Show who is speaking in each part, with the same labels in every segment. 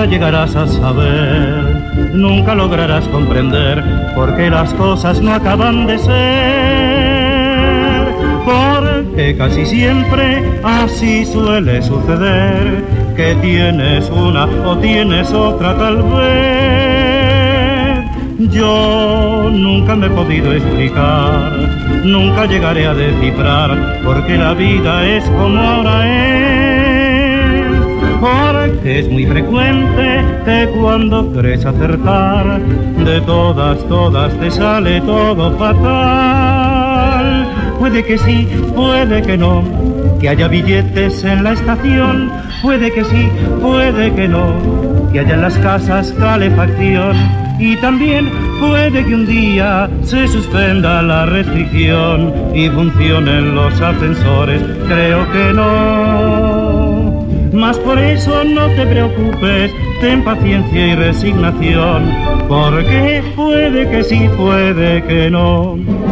Speaker 1: llegarás a saber, nunca lograrás comprender, porque las cosas no acaban de ser, porque casi siempre así suele suceder, que tienes una o tienes otra tal vez. Yo nunca me he podido explicar, nunca llegaré a descifrar, porque la vida es como ahora es, porque es muy frecuente que cuando crees acertar, de todas te sale todo fatal. Puede que sí, puede que no, que haya billetes en la estación, puede que sí, puede que no, que haya en las casas calefacción, y también puede que un día se suspenda la restricción y funcionen los ascensores, creo que no. Mas por eso no te preocupes, ten paciencia y resignación, porque puede que sí, puede que no.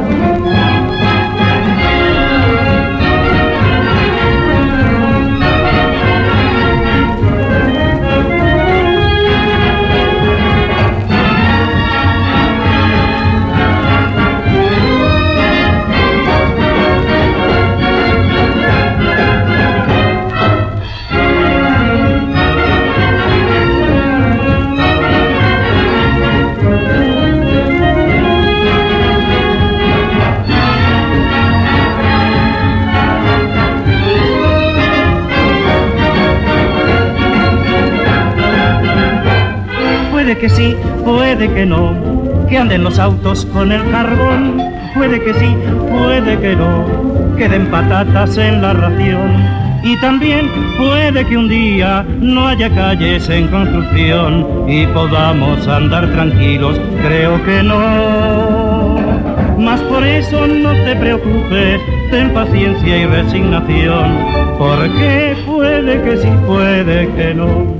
Speaker 1: Puede que sí, puede que no, que anden los autos con el carbón, puede que sí, puede que no, que den patatas en la ración, y también puede que un día no haya calles en construcción y podamos andar tranquilos, creo que no. Mas por eso no te preocupes, ten paciencia y resignación, porque puede que sí, puede que no.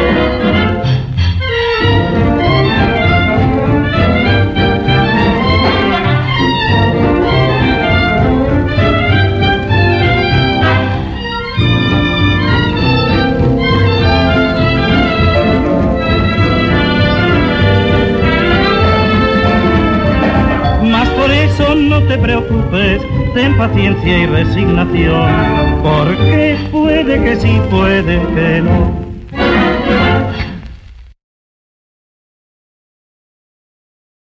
Speaker 1: No te preocupes, ten paciencia y resignación, porque puede que sí, puede que no.